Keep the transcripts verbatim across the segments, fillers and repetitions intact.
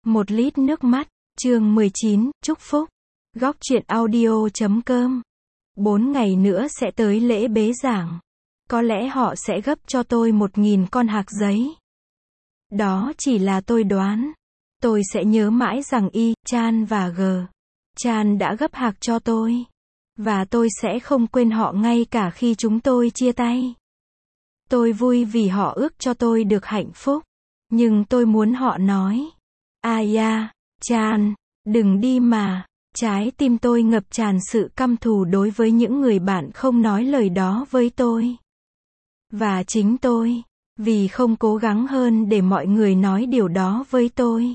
Một lít nước mắt, chương mười chín, chúc phúc. Góc truyện audio chấm com. Bốn ngày nữa sẽ tới lễ bế giảng. Có lẽ họ sẽ gấp cho tôi một nghìn con hạc giấy. Đó chỉ là tôi đoán. Tôi sẽ nhớ mãi rằng Y, Chan và G. Chan đã gấp hạc cho tôi. Và tôi sẽ không quên họ ngay cả khi chúng tôi chia tay. Tôi vui vì họ ước cho tôi được hạnh phúc. Nhưng tôi muốn họ nói. Aya, Chan, đừng đi mà. Trái tim tôi ngập tràn sự căm thù đối với những người bạn không nói lời đó với tôi. Và chính tôi, vì không cố gắng hơn để mọi người nói điều đó với tôi.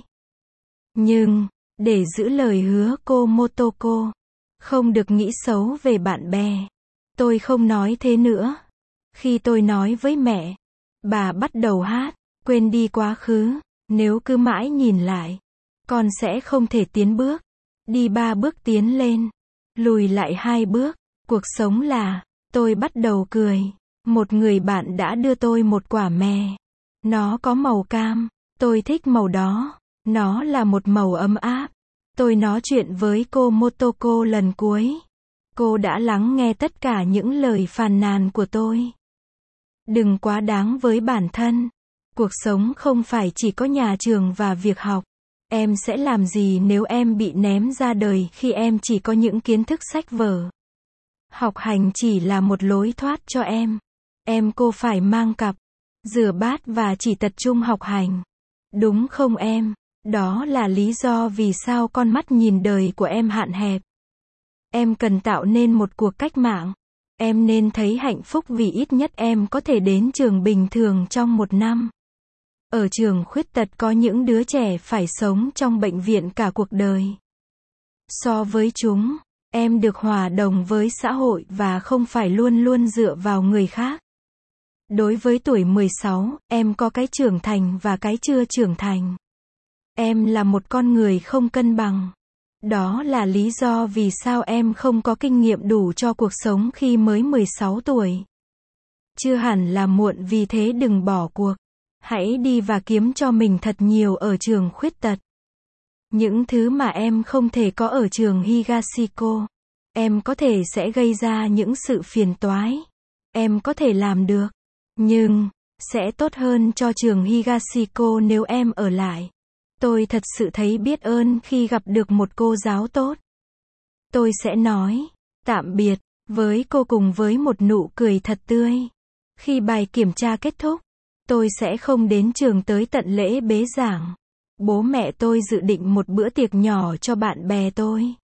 Nhưng, để giữ lời hứa cô Motoko, không được nghĩ xấu về bạn bè. Tôi không nói thế nữa. Khi tôi nói với mẹ, bà bắt đầu hát, quên đi quá khứ, nếu cứ mãi nhìn lại, con sẽ không thể tiến bước. Đi ba bước tiến lên, lùi lại hai bước, cuộc sống là, tôi bắt đầu cười. Một người bạn đã đưa tôi một quả mè. Nó có màu cam, tôi thích màu đó. Nó là một màu ấm áp. Tôi nói chuyện với cô Motoko lần cuối. Cô đã lắng nghe tất cả những lời phàn nàn của tôi. Đừng quá đáng với bản thân. Cuộc sống không phải chỉ có nhà trường và việc học. Em sẽ làm gì nếu em bị ném ra đời khi em chỉ có những kiến thức sách vở? Học hành chỉ là một lối thoát cho em. Em cô phải mang cặp, rửa bát và chỉ tập trung học hành. Đúng không em? Đó là lý do vì sao con mắt nhìn đời của em hạn hẹp. Em cần tạo nên một cuộc cách mạng. Em nên thấy hạnh phúc vì ít nhất em có thể đến trường bình thường trong một năm. Ở trường khuyết tật có những đứa trẻ phải sống trong bệnh viện cả cuộc đời. So với chúng, em được hòa đồng với xã hội và không phải luôn luôn dựa vào người khác. Đối với tuổi mười sáu, em có cái trưởng thành và cái chưa trưởng thành. Em là một con người không cân bằng. Đó là lý do vì sao em không có kinh nghiệm đủ cho cuộc sống khi mới mười sáu tuổi. Chưa hẳn là muộn, vì thế đừng bỏ cuộc. Hãy đi và kiếm cho mình thật nhiều ở trường khuyết tật. Những thứ mà em không thể có ở trường Higashiko, em có thể sẽ gây ra những sự phiền toái. Em có thể làm được. Nhưng, sẽ tốt hơn cho trường Higashiko nếu em ở lại. Tôi thật sự thấy biết ơn khi gặp được một cô giáo tốt. Tôi sẽ nói tạm biệt với cô cùng với một nụ cười thật tươi. Khi bài kiểm tra kết thúc, tôi sẽ không đến trường tới tận lễ bế giảng. Bố mẹ tôi dự định một bữa tiệc nhỏ cho bạn bè tôi.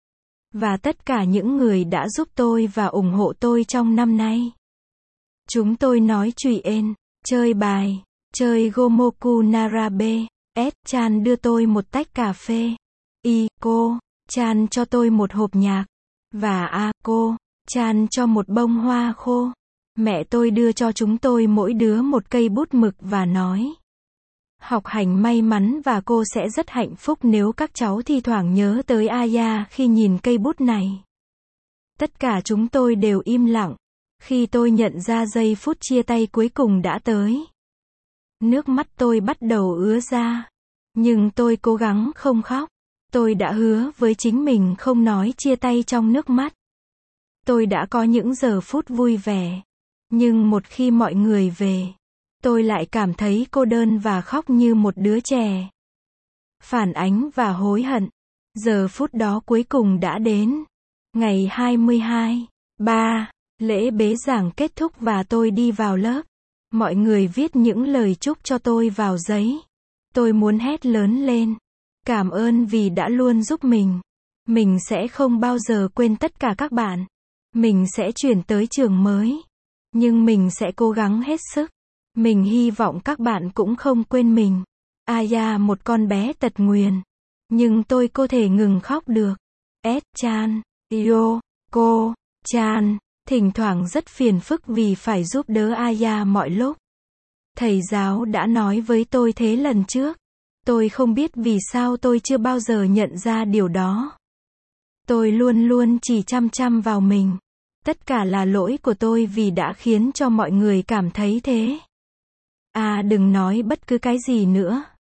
Và tất cả những người đã giúp tôi và ủng hộ tôi trong năm nay. Chúng tôi nói chuyện, chơi bài, chơi Gomoku Narabe. S. Chan đưa tôi một tách cà phê. Y. Cô. Chan cho tôi một hộp nhạc. Và A. Cô. Chan cho một bông hoa khô. Mẹ tôi đưa cho chúng tôi mỗi đứa một cây bút mực và nói. Học hành may mắn và cô sẽ rất hạnh phúc nếu các cháu thi thoảng nhớ tới Aya khi nhìn cây bút này. Tất cả chúng tôi đều im lặng. Khi tôi nhận ra giây phút chia tay cuối cùng đã tới. Nước mắt tôi bắt đầu ứa ra. Nhưng tôi cố gắng không khóc. Tôi đã hứa với chính mình không nói chia tay trong nước mắt. Tôi đã có những giờ phút vui vẻ. Nhưng một khi mọi người về, tôi lại cảm thấy cô đơn và khóc như một đứa trẻ. Phản ánh và hối hận. Giờ phút đó cuối cùng đã đến. Ngày hai mươi hai, ba, lễ bế giảng kết thúc và tôi đi vào lớp. Mọi người viết những lời chúc cho tôi vào giấy. Tôi muốn hét lớn lên. Cảm ơn vì đã luôn giúp mình. Mình sẽ không bao giờ quên tất cả các bạn. Mình sẽ chuyển tới trường mới. Nhưng mình sẽ cố gắng hết sức. Mình hy vọng các bạn cũng không quên mình. Aya, một con bé tật nguyền. Nhưng tôi có thể ngừng khóc được. S. Chan, Yo, cô, Chan, thỉnh thoảng rất phiền phức vì phải giúp đỡ Aya mọi lúc. Thầy giáo đã nói với tôi thế lần trước. Tôi không biết vì sao tôi chưa bao giờ nhận ra điều đó. Tôi luôn luôn chỉ chăm chăm vào mình. Tất cả là lỗi của tôi vì đã khiến cho mọi người cảm thấy thế. À, đừng nói bất cứ cái gì nữa.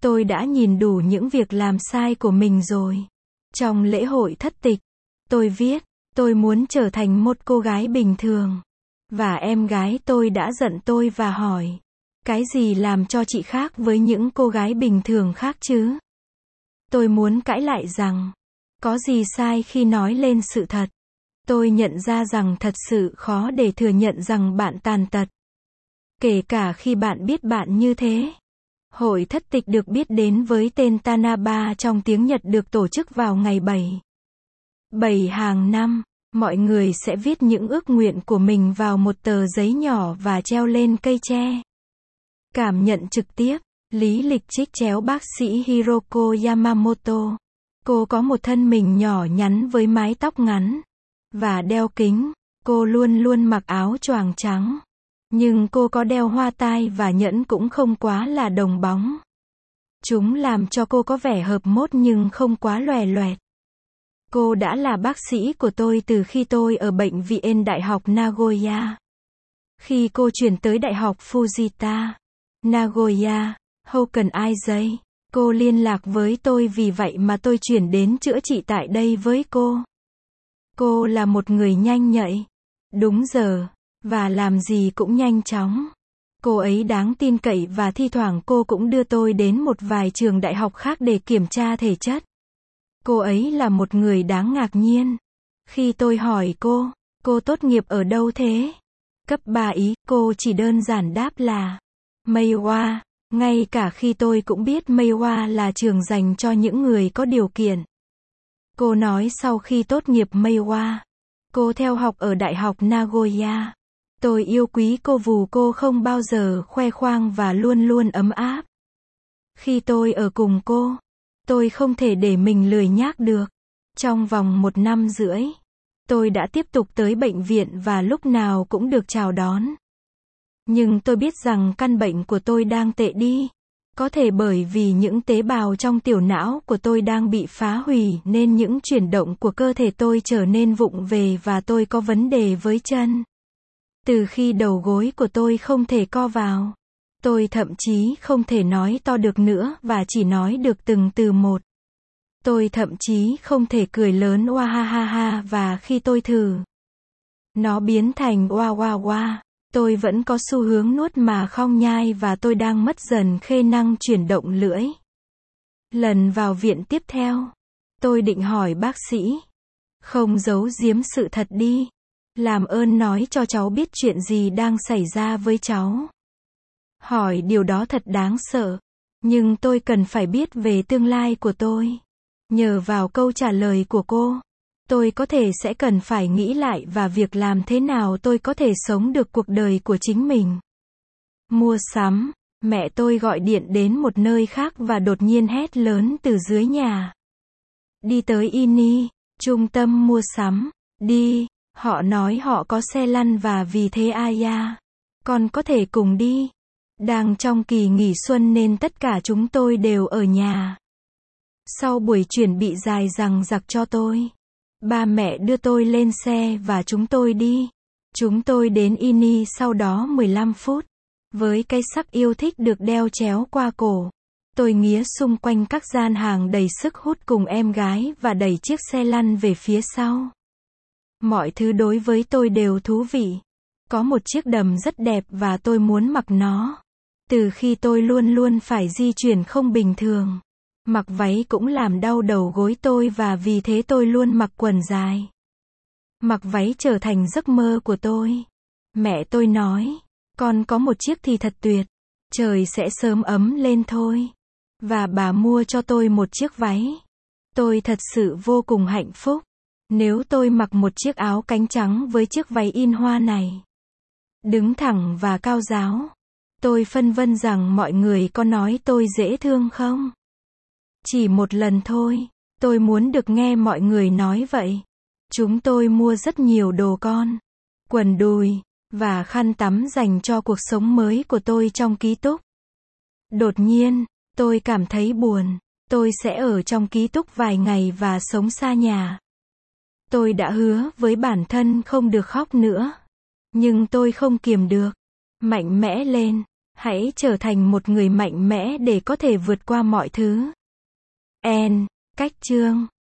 Tôi đã nhìn đủ những việc làm sai của mình rồi. Trong lễ hội thất tịch, tôi viết, tôi muốn trở thành một cô gái bình thường. Và em gái tôi đã giận tôi và hỏi, cái gì làm cho chị khác với những cô gái bình thường khác chứ? Tôi muốn cãi lại rằng, có gì sai khi nói lên sự thật. Tôi nhận ra rằng thật sự khó để thừa nhận rằng bạn tàn tật. Kể cả khi bạn biết bạn như thế. Hội thất tịch được biết đến với tên Tanaba trong tiếng Nhật được tổ chức vào ngày bảy. bảy hàng năm, mọi người sẽ viết những ước nguyện của mình vào một tờ giấy nhỏ và treo lên cây tre. Cảm nhận trực tiếp, lý lịch trích chéo bác sĩ Hiroko Yamamoto. Cô có một thân mình nhỏ nhắn với mái tóc ngắn và đeo kính. Cô luôn luôn mặc áo choàng trắng. Nhưng cô có đeo hoa tai và nhẫn cũng không quá là đồng bóng. Chúng làm cho cô có vẻ hợp mốt nhưng không quá lòe loẹt. Cô đã là bác sĩ của tôi từ khi tôi ở bệnh viện Đại học Nagoya. Khi cô chuyển tới Đại học Fujita, Nagoya, Hoken Aizei, cô liên lạc với tôi vì vậy mà tôi chuyển đến chữa trị tại đây với cô. Cô là một người nhanh nhạy, đúng giờ, và làm gì cũng nhanh chóng. Cô ấy đáng tin cậy và thi thoảng cô cũng đưa tôi đến một vài trường đại học khác để kiểm tra thể chất. Cô ấy là một người đáng ngạc nhiên. Khi tôi hỏi cô, cô tốt nghiệp ở đâu thế? Cấp ba ý, cô chỉ đơn giản đáp là Meiwa, ngay cả khi tôi cũng biết Meiwa là trường dành cho những người có điều kiện. Cô nói sau khi tốt nghiệp Meiwa, cô theo học ở Đại học Nagoya. Tôi yêu quý cô vì cô không bao giờ khoe khoang và luôn luôn ấm áp. Khi tôi ở cùng cô, tôi không thể để mình lười nhác được. Trong vòng một năm rưỡi, tôi đã tiếp tục tới bệnh viện và lúc nào cũng được chào đón. Nhưng tôi biết rằng căn bệnh của tôi đang tệ đi. Có thể bởi vì những tế bào trong tiểu não của tôi đang bị phá hủy nên những chuyển động của cơ thể tôi trở nên vụng về và tôi có vấn đề với chân. Từ khi đầu gối của tôi không thể co vào, tôi thậm chí không thể nói to được nữa và chỉ nói được từng từ một. Tôi thậm chí không thể cười lớn oa ha ha ha và khi tôi thử, nó biến thành oa oa oa. Tôi vẫn có xu hướng nuốt mà không nhai và tôi đang mất dần khả năng chuyển động lưỡi. Lần vào viện tiếp theo, tôi định hỏi bác sĩ, không giấu giếm sự thật đi. Làm ơn nói cho cháu biết chuyện gì đang xảy ra với cháu. Hỏi điều đó thật đáng sợ. Nhưng tôi cần phải biết về tương lai của tôi. Nhờ vào câu trả lời của cô, tôi có thể sẽ cần phải nghĩ lại và việc làm thế nào tôi có thể sống được cuộc đời của chính mình. Mua sắm, mẹ tôi gọi điện đến một nơi khác và đột nhiên hét lớn từ dưới nhà. Đi tới Ini, trung tâm mua sắm, đi. Họ nói họ có xe lăn và vì thế Aya, con có thể cùng đi. Đang trong kỳ nghỉ xuân nên tất cả chúng tôi đều ở nhà. Sau buổi chuẩn bị dài dằng dặc cho tôi, ba mẹ đưa tôi lên xe và chúng tôi đi. Chúng tôi đến Ini sau đó mười lăm phút. Với cái sắc yêu thích được đeo chéo qua cổ, tôi nghía xung quanh các gian hàng đầy sức hút cùng em gái và đẩy chiếc xe lăn về phía sau. Mọi thứ đối với tôi đều thú vị. Có một chiếc đầm rất đẹp và tôi muốn mặc nó. Từ khi tôi luôn luôn phải di chuyển không bình thường. Mặc váy cũng làm đau đầu gối tôi và vì thế tôi luôn mặc quần dài. Mặc váy trở thành giấc mơ của tôi. Mẹ tôi nói, con có một chiếc thì thật tuyệt. Trời sẽ sớm ấm lên thôi. Và bà mua cho tôi một chiếc váy. Tôi thật sự vô cùng hạnh phúc. Nếu tôi mặc một chiếc áo cánh trắng với chiếc váy in hoa này, đứng thẳng và cao ráo, tôi phân vân rằng mọi người có nói tôi dễ thương không? Chỉ một lần thôi, tôi muốn được nghe mọi người nói vậy. Chúng tôi mua rất nhiều đồ con, quần đùi, và khăn tắm dành cho cuộc sống mới của tôi trong ký túc. Đột nhiên, tôi cảm thấy buồn. Tôi sẽ ở trong ký túc vài ngày và sống xa nhà. Tôi đã hứa với bản thân không được khóc nữa. Nhưng tôi không kiềm được. Mạnh mẽ lên. Hãy trở thành một người mạnh mẽ để có thể vượt qua mọi thứ. N. Cách chương